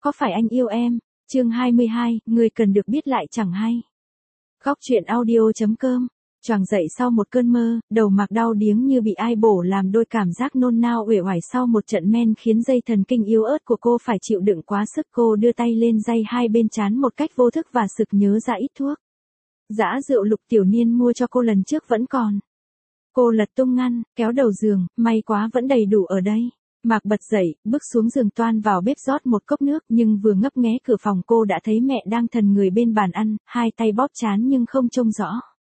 có phải anh yêu em? Chương 22, người cần được biết lại chẳng hay. Góc truyện audio.com. Choàng dậy sau một cơn mơ, đầu Mạc đau điếng như bị ai bổ làm đôi, cảm giác nôn nao uể oải sau một trận men khiến dây thần kinh yếu ớt của cô phải chịu đựng quá sức. Cô đưa tay lên day hai bên trán một cách vô thức và sực nhớ ra ít thuốc dã rượu Lục Tiểu Niên mua cho cô lần trước vẫn còn. Cô lật tung ngăn, kéo đầu giường, may quá vẫn đầy đủ ở đây. Mạc bật dậy, bước xuống giường toan vào bếp rót một cốc nước, nhưng vừa ngấp nghé cửa phòng cô đã thấy mẹ đang thần người bên bàn ăn, hai tay bóp trán nhưng không trông rõ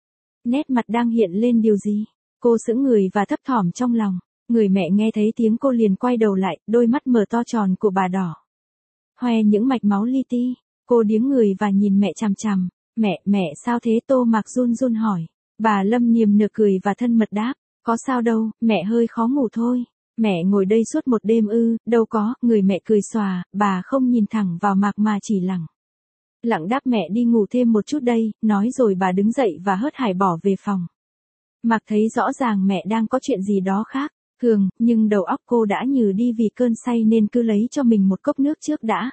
nét mặt đang hiện lên điều gì. Cô sững người và thấp thỏm trong lòng. Người mẹ nghe thấy tiếng cô liền quay đầu lại, đôi mắt mở to tròn của bà đỏ hoe những mạch máu li ti. Cô điếng người và nhìn mẹ chằm chằm. Mẹ sao thế? Tô Mạc run run hỏi. Bà Lâm niềm nở cười và thân mật đáp, có sao đâu, mẹ hơi khó ngủ thôi. Mẹ ngồi đây suốt một đêm ư? Đâu có. Người mẹ cười xòa, bà không nhìn thẳng vào Mạc mà chỉ lặng đáp, mẹ đi ngủ thêm một chút đây. Nói rồi bà đứng dậy và hớt hải bỏ về phòng. Mạc thấy rõ ràng mẹ đang có chuyện gì đó khác thường, nhưng đầu óc cô đã nhừ đi vì cơn say nên cứ lấy cho mình một cốc nước trước đã.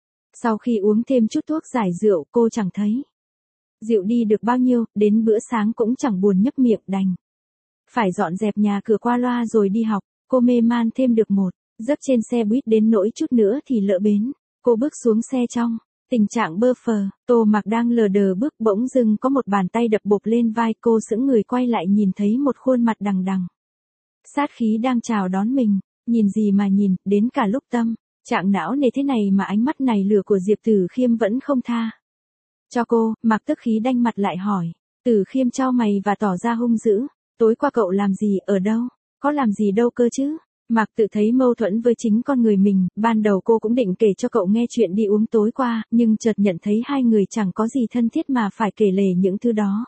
Sau khi uống thêm chút thuốc giải rượu, cô chẳng thấy dịu đi được bao nhiêu, đến bữa sáng cũng chẳng buồn nhấp miệng, đành phải dọn dẹp nhà cửa qua loa rồi đi học. Cô mê man thêm được một giấc trên xe buýt đến nỗi chút nữa thì lỡ bến. Cô bước xuống xe trong tình trạng bơ phờ. Tô Mạc đang lờ đờ bước, bỗng dưng có một bàn tay đập bộp lên vai cô, sững người quay lại nhìn thấy một khuôn mặt đằng đằng sát khí đang chào đón mình. Nhìn gì mà nhìn, đến cả lúc tâm trạng não nề thế này mà ánh mắt này lửa của Diệp Tử Khiêm vẫn không tha cho cô. Mạc tức khí đanh mặt lại hỏi. Tử Khiêm chau mày và tỏ ra hung dữ. Tối qua cậu làm gì, ở đâu? Có làm gì đâu cơ chứ? Mạc tự thấy mâu thuẫn với chính con người mình. Ban đầu cô cũng định kể cho cậu nghe chuyện đi uống tối qua, nhưng chợt nhận thấy hai người chẳng có gì thân thiết mà phải kể lể những thứ đó.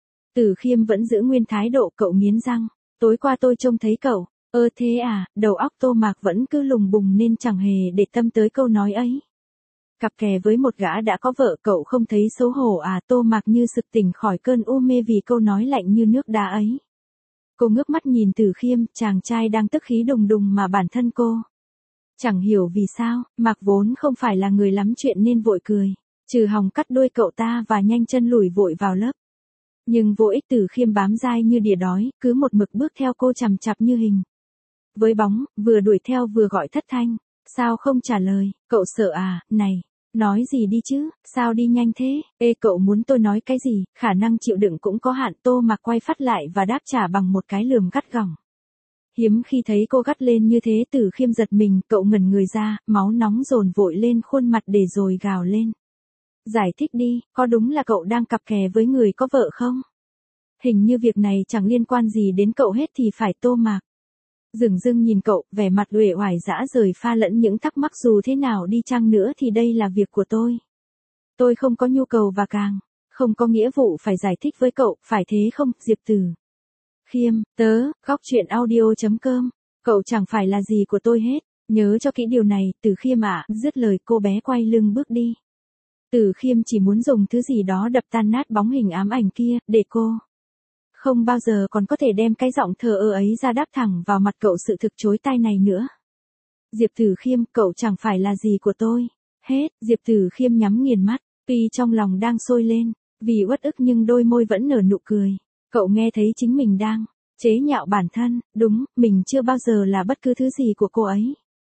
Tử Khiêm vẫn giữ nguyên thái độ. Cậu nghiến răng. Tối qua tôi trông thấy cậu. Thế à? Đầu óc Tô Mạc vẫn cứ lùng bùng nên chẳng hề để tâm tới câu nói ấy. Cặp kè với một gã đã có vợ, cậu không thấy xấu hổ à? Tô Mạc như sực tỉnh khỏi cơn u mê vì câu nói lạnh như nước đá ấy. Cô ngước mắt nhìn Tử Khiêm, chàng trai đang tức khí đùng đùng mà bản thân cô chẳng hiểu vì sao. Mạc vốn không phải là người lắm chuyện nên vội cười, trừ hòng cắt đuôi cậu ta và nhanh chân lủi vội vào lớp. Nhưng vô ích, Tử Khiêm bám dai như đỉa đói, cứ một mực bước theo cô chằm chặp như hình với bóng, vừa đuổi theo vừa gọi thất thanh. Sao không trả lời? Cậu sợ à? Này, nói gì đi chứ, sao đi nhanh thế? Cậu muốn tôi nói cái gì? Khả năng chịu đựng cũng có hạn. Tô Mạc quay phát lại và đáp trả bằng một cái lườm gắt gỏng. Hiếm khi thấy cô gắt lên như thế. Tử Khiêm giật mình, cậu ngẩn người ra, máu nóng dồn vội lên khuôn mặt để rồi gào lên. Giải thích đi, có đúng là cậu đang cặp kè với người có vợ không? Hình như việc này chẳng liên quan gì đến cậu hết thì phải. Tô Mạc dửng dưng nhìn cậu, vẻ mặt uể oải rã rời pha lẫn những thắc mắc. Dù thế nào đi chăng nữa thì đây là việc của tôi. Tôi không có nhu cầu và càng không có nghĩa vụ phải giải thích với cậu, phải thế không? Diệp Tử Khiêm, góc truyện audio.com. Cậu chẳng phải là gì của tôi hết. Nhớ cho kỹ điều này, Tử Khiêm ạ. Dứt lời cô bé quay lưng bước đi. Tử Khiêm chỉ muốn dùng thứ gì đó đập tan nát bóng hình ám ảnh kia, để cô không bao giờ còn có thể đem cái giọng thờ ơ ấy ra đáp thẳng vào mặt cậu sự thực chối tai này nữa. Diệp Tử Khiêm, cậu chẳng phải là gì của tôi hết. Diệp Tử Khiêm nhắm nghiền mắt, tuy trong lòng đang sôi lên vì uất ức nhưng đôi môi vẫn nở nụ cười. Cậu nghe thấy chính mình đang chế nhạo bản thân. Đúng, mình chưa bao giờ là bất cứ thứ gì của cô ấy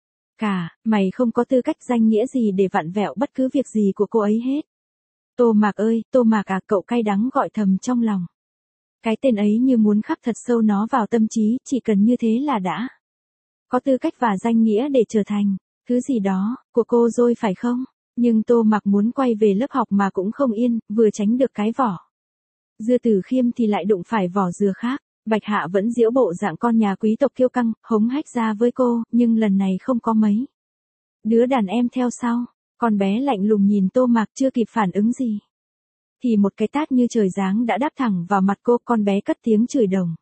cả. Mày không có tư cách danh nghĩa gì để vặn vẹo bất cứ việc gì của cô ấy hết. Tô Mạc ơi, Tô Mạc à, cậu cay đắng gọi thầm trong lòng. Cái tên ấy như muốn khắc thật sâu nó vào tâm trí, chỉ cần như thế là đã có tư cách và danh nghĩa để trở thành thứ gì đó của cô rồi phải không? Nhưng Tô Mạc muốn quay về lớp học mà cũng không yên, vừa tránh được cái vỏ dưa Tử Khiêm thì lại đụng phải vỏ dừa khác. Bạch Hạ vẫn giễu bộ dạng con nhà quý tộc kiêu căng, hống hách ra với cô, nhưng lần này không có mấy đứa đàn em theo sau. Con bé lạnh lùng nhìn Tô Mạc, chưa kịp phản ứng gì thì một cái tát như trời giáng đã đáp thẳng vào mặt cô. Con bé cất tiếng chửi đồng.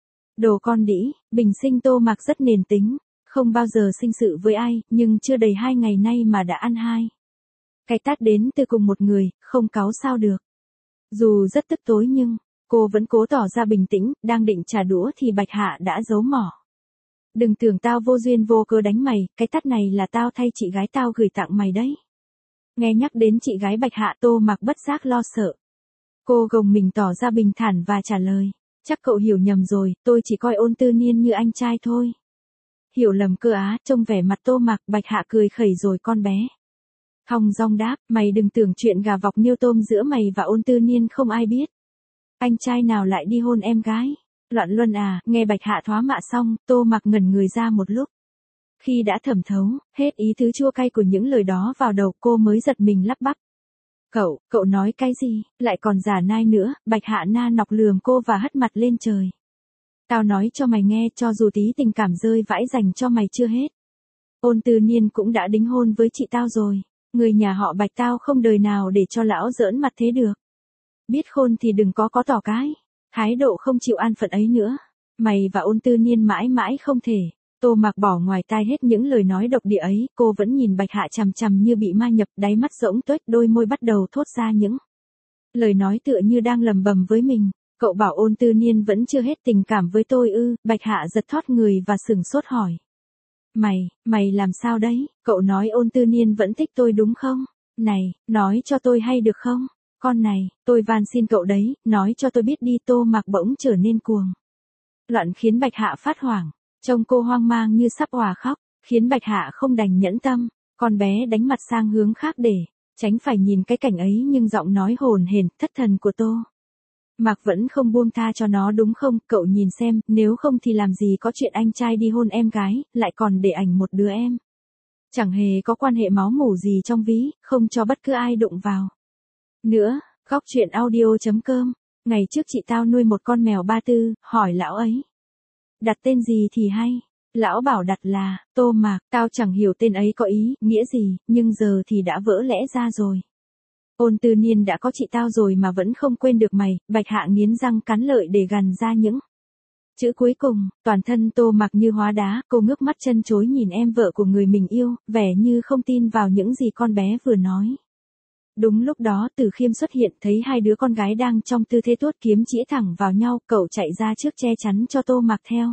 Đồ con đĩ. Bình sinh Tô Mạc rất nền tính, không bao giờ sinh sự với ai, nhưng chưa đầy 2 ngày nay mà đã ăn hai cái tát đến từ cùng một người, không cáu sao được. Dù rất tức tối nhưng cô vẫn cố tỏ ra bình tĩnh. Đang định trả đũa thì Bạch Hạ đã giấu mỏ Đừng tưởng tao vô duyên vô cớ đánh mày, cái tát này là tao thay chị gái tao gửi tặng mày đấy. Nghe nhắc đến chị gái Bạch Hạ, Tô Mạc bất giác lo sợ. Cô gồng mình tỏ ra bình thản và trả lời. Chắc cậu hiểu nhầm rồi, tôi chỉ coi Ôn Tư Niên như anh trai thôi. Hiểu lầm cơ á, trông vẻ mặt Tô Mạc, Bạch Hạ cười khẩy rồi con bé. Thong dong đáp, mày đừng tưởng chuyện gà vọc niêu tôm giữa mày và Ôn Tư Niên không ai biết. Anh trai nào lại đi hôn em gái? Loạn luân à? Nghe Bạch Hạ thoá mạ xong, Tô Mạc ngẩn người ra một lúc. Khi đã thẩm thấu, hết ý thứ chua cay của những lời đó vào đầu cô mới giật mình lắp bắp. Cậu nói cái gì, lại còn giả nai nữa, Bạch Hạ na nọc lườm cô và hất mặt lên trời. Tao nói cho mày nghe, cho dù tí tình cảm rơi vãi dành cho mày chưa hết. Ôn Tư Niên cũng đã đính hôn với chị tao rồi, người nhà họ Bạch tao không đời nào để cho lão giỡn mặt thế được. Biết khôn thì đừng có tỏ cái, thái độ không chịu an phận ấy nữa. Mày và Ôn Tư Niên mãi mãi không thể. Tô Mạc bỏ ngoài tai hết những lời nói độc địa ấy, cô vẫn nhìn Bạch Hạ chằm chằm như bị ma nhập, đáy mắt rỗng tuếch, đôi môi bắt đầu thốt ra những lời nói tựa như đang lầm bầm với mình. Cậu bảo Ôn Tư Niên vẫn chưa hết tình cảm với tôi ư? Bạch Hạ giật thót người và sửng sốt hỏi. Mày làm sao đấy? Cậu nói Ôn Tư Niên vẫn thích tôi đúng không? Này, nói cho tôi hay được không? Con này, tôi van xin cậu đấy, nói cho tôi biết đi. Tô Mạc bỗng trở nên cuồng loạn khiến Bạch Hạ phát hoảng. Trông cô hoang mang như sắp òa khóc, khiến Bạch Hạ không đành nhẫn tâm. Con bé đánh mặt sang hướng khác để tránh phải nhìn cái cảnh ấy, nhưng giọng nói hồn hển thất thần của Tô Mạc vẫn không buông tha cho nó đúng không? Cậu nhìn xem, nếu không thì làm gì có chuyện anh trai đi hôn em gái, lại còn để ảnh một đứa em. Chẳng hề có quan hệ máu mủ gì trong ví, không cho bất cứ ai đụng vào. Nữa, góc chuyện audio.com, ngày trước chị tao nuôi một con mèo ba tư, hỏi lão ấy. Đặt tên gì thì hay? Lão bảo đặt là, Tô Mạc, tao chẳng hiểu tên ấy có ý, nghĩa gì, nhưng giờ thì đã vỡ lẽ ra rồi. Ôn Tư Niên đã có chị tao rồi mà vẫn không quên được mày. Bạch Hạ nghiến răng cắn lợi để gằn ra những chữ cuối cùng. Toàn thân Tô Mạc như hóa đá, cô ngước mắt chân chối nhìn em vợ của người mình yêu, vẻ như không tin vào những gì con bé vừa nói. Đúng lúc đó Từ Khiêm xuất hiện, thấy hai đứa con gái đang trong tư thế tuốt kiếm chĩa thẳng vào nhau, cậu chạy ra trước che chắn cho Tô Mạc theo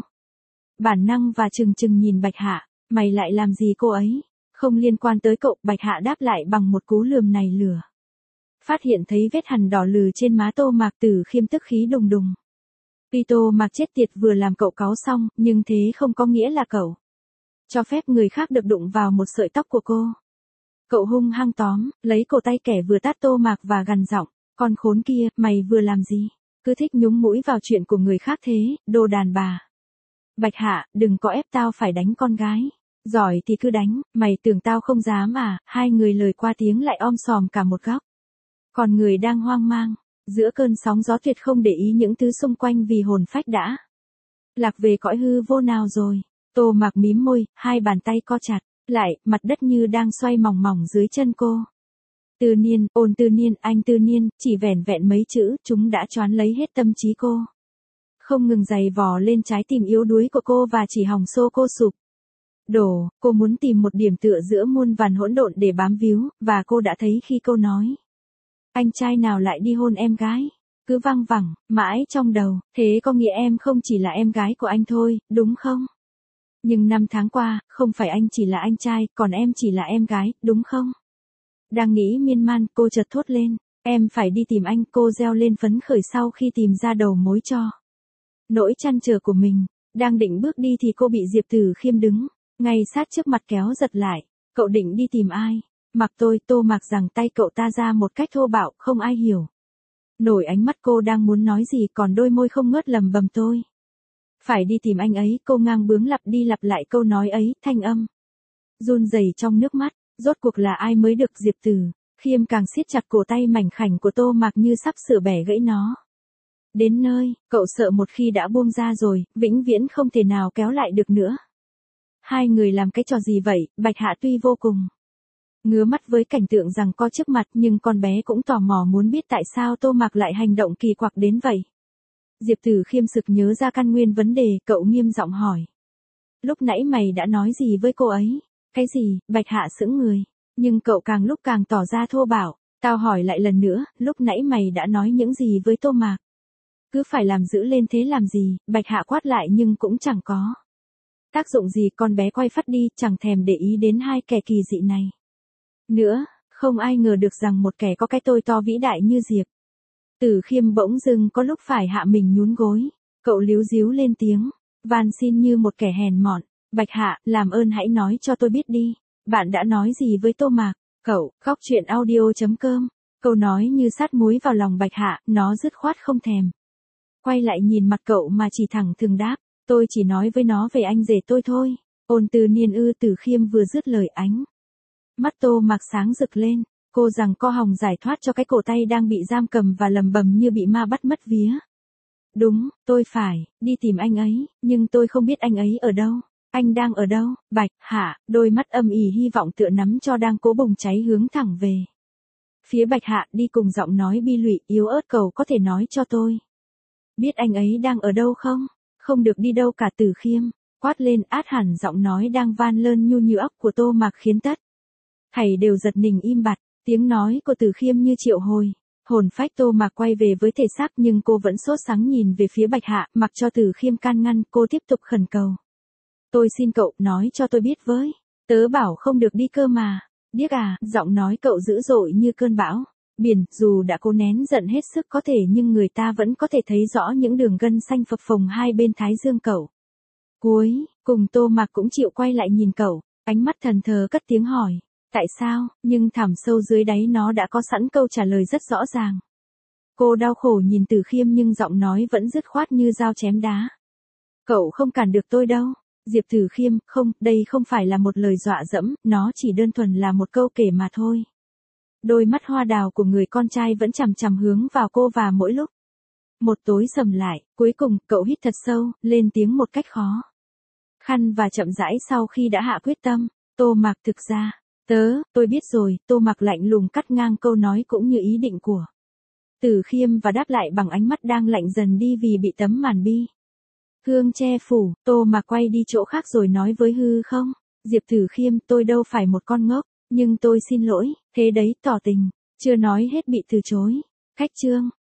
bản năng và trừng trừng nhìn Bạch Hạ. Mày lại làm gì cô ấy? Không liên quan tới cậu. Bạch Hạ đáp lại bằng một cú lườm này lửa. Phát hiện thấy vết hằn đỏ lừ trên má Tô Mạc, Từ Khiêm tức khí đùng đùng. Tuy Tô Mạc chết tiệt vừa làm cậu cáu xong, nhưng thế không có nghĩa là cậu cho phép người khác được đụng vào một sợi tóc của cô. Cậu hung hăng tóm lấy cổ tay kẻ vừa tát Tô Mạc và gằn giọng, con khốn kia, mày vừa làm gì? Cứ thích nhúng mũi vào chuyện của người khác thế, đồ đàn bà. Bạch Hạ, đừng có ép tao phải đánh con gái. Giỏi thì cứ đánh, mày tưởng tao không dám à? Hai người lời qua tiếng lại om sòm cả một góc. Còn người đang hoang mang, giữa cơn sóng gió tuyệt không để ý những thứ xung quanh vì hồn phách đã lạc về cõi hư vô nào rồi. Tô Mạc mím môi, hai bàn tay co chặt lại, mặt đất như đang xoay mỏng mỏng dưới chân cô. Tư Niên, Ôn Tư Niên, anh Tư Niên, chỉ vẻn vẹn mấy chữ, chúng đã choán lấy hết tâm trí cô. Không ngừng giày vò lên trái tim yếu đuối của cô và chỉ hòng xô cô sụp đổ. Cô muốn tìm một điểm tựa giữa muôn vàn hỗn độn để bám víu, và cô đã thấy khi cô nói. Anh trai nào lại đi hôn em gái? Cứ văng vẳng, mãi trong đầu, thế có nghĩa em không chỉ là em gái của anh thôi, đúng không? Nhưng 5 tháng qua, không phải anh chỉ là anh trai, còn em chỉ là em gái, đúng không? Đang nghĩ miên man, cô chợt thốt lên, em phải đi tìm anh. Cô reo lên phấn khởi sau khi tìm ra đầu mối cho nỗi trăn trở của mình. Đang định bước đi thì cô bị Diệp Tử Khiêm đứng ngay sát trước mặt kéo giật lại. Cậu định đi tìm ai? Mặc tôi. Tô Mạc giằng tay cậu ta ra một cách thô bạo, không ai hiểu nổi ánh mắt cô đang muốn nói gì, còn đôi môi không ngớt lẩm bẩm tôi phải đi tìm anh ấy. Cô ngang bướng lặp đi lặp lại câu nói ấy, thanh âm run rẩy trong nước mắt. Rốt cuộc là ai mới được? Diệp Tử Khiêm càng siết chặt cổ tay mảnh khảnh của Tô Mạc như sắp sửa bẻ gãy nó. Đến nơi, cậu sợ một khi đã buông ra rồi, vĩnh viễn không thể nào kéo lại được nữa. Hai người làm cái trò gì vậy? Bạch Hạ tuy vô cùng ngứa mắt với cảnh tượng giằng co trước mặt, nhưng con bé cũng tò mò muốn biết tại sao Tô Mạc lại hành động kỳ quặc đến vậy. Diệp Tử Khiêm sực nhớ ra căn nguyên vấn đề, cậu nghiêm giọng hỏi. Lúc nãy mày đã nói gì với cô ấy? Cái gì? Bạch Hạ sững người, nhưng cậu càng lúc càng tỏ ra thô bạo. Tao hỏi lại lần nữa, lúc nãy mày đã nói những gì với Tô Mạc? Cứ phải làm dữ lên thế làm gì? Bạch Hạ quát lại nhưng cũng chẳng có Tác dụng gì, con bé quay phắt đi, chẳng thèm để ý đến hai kẻ kỳ dị này. Nữa, không ai ngờ được rằng một kẻ có cái tôi to vĩ đại như Diệp Tử Khiêm bỗng dưng có lúc phải hạ mình nhún gối. Cậu líu díu lên tiếng, van xin như một kẻ hèn mọn. Bạch Hạ, làm ơn hãy nói cho tôi biết đi. Bạn đã nói gì với Tô Mạc? Cậu, khóc chuyện audio.com. Câu nói như sát muối vào lòng Bạch Hạ, nó dứt khoát không thèm. Quay lại nhìn mặt cậu mà chỉ thẳng thừng đáp, tôi chỉ nói với nó về anh rể tôi thôi. Ôn Tư Niên ư? Tử Khiêm vừa dứt lời ánh mắt Tô Mạc sáng rực lên, cô rằng co hòng giải thoát cho cái cổ tay đang bị giam cầm và lầm bầm như bị ma bắt mất vía. Đúng, tôi phải đi tìm anh ấy, nhưng tôi không biết anh ấy ở đâu. Anh đang ở đâu? Bạch Hạ, đôi mắt âm ỉ hy vọng tựa nắm cho đang cố bùng cháy hướng thẳng về phía Bạch Hạ, đi cùng giọng nói bi lụy yếu ớt, cầu có thể nói cho tôi biết anh ấy đang ở đâu không? Không được đi đâu cả. Tử Khiêm quát lên át hẳn, giọng nói đang van lơn nhu như óc của Tô Mạc khiến tất thảy đều giật mình im bặt. Tiếng nói của Tử Khiêm như triệu hồi hồn phách Tô Mạc quay về với thể xác, nhưng cô vẫn sốt sắng nhìn về phía Bạch Hạ, mặc cho Tử Khiêm can ngăn, cô tiếp tục khẩn cầu. Tôi xin cậu, nói cho tôi biết với. Tớ bảo không được đi cơ mà. Điếc à? Giọng nói cậu dữ dội như cơn bão biển, dù đã cố nén giận hết sức có thể nhưng người ta vẫn có thể thấy rõ những đường gân xanh phập phồng hai bên thái dương cậu. Cuối cùng Tô Mạc cũng chịu quay lại nhìn cậu, ánh mắt thần thờ cất tiếng hỏi. Tại sao? Nhưng thẳm sâu dưới đáy nó đã có sẵn câu trả lời rất rõ ràng. Cô đau khổ nhìn Tử Khiêm nhưng giọng nói vẫn dứt khoát như dao chém đá. Cậu không cản được tôi đâu. Diệp Tử Khiêm, không, đây không phải là một lời dọa dẫm, nó chỉ đơn thuần là một câu kể mà thôi. Đôi mắt hoa đào của người con trai vẫn chằm chằm hướng vào cô, và mỗi lúc một tối sầm lại. Cuối cùng, cậu hít thật sâu, lên tiếng một cách khó khăn và chậm rãi sau khi đã hạ quyết tâm. Tô Mạc, thực ra, tôi biết rồi. Tô Mạc lạnh lùng cắt ngang câu nói cũng như ý định của Tử Khiêm và đáp lại bằng ánh mắt đang lạnh dần đi vì bị tấm màn bi hương che phủ. Tô Mạc quay đi chỗ khác rồi nói với hư không. Diệp Tử Khiêm, tôi đâu phải một con ngốc, nhưng tôi xin lỗi, thế đấy, tỏ tình. Chưa nói hết bị từ chối. Khách trương.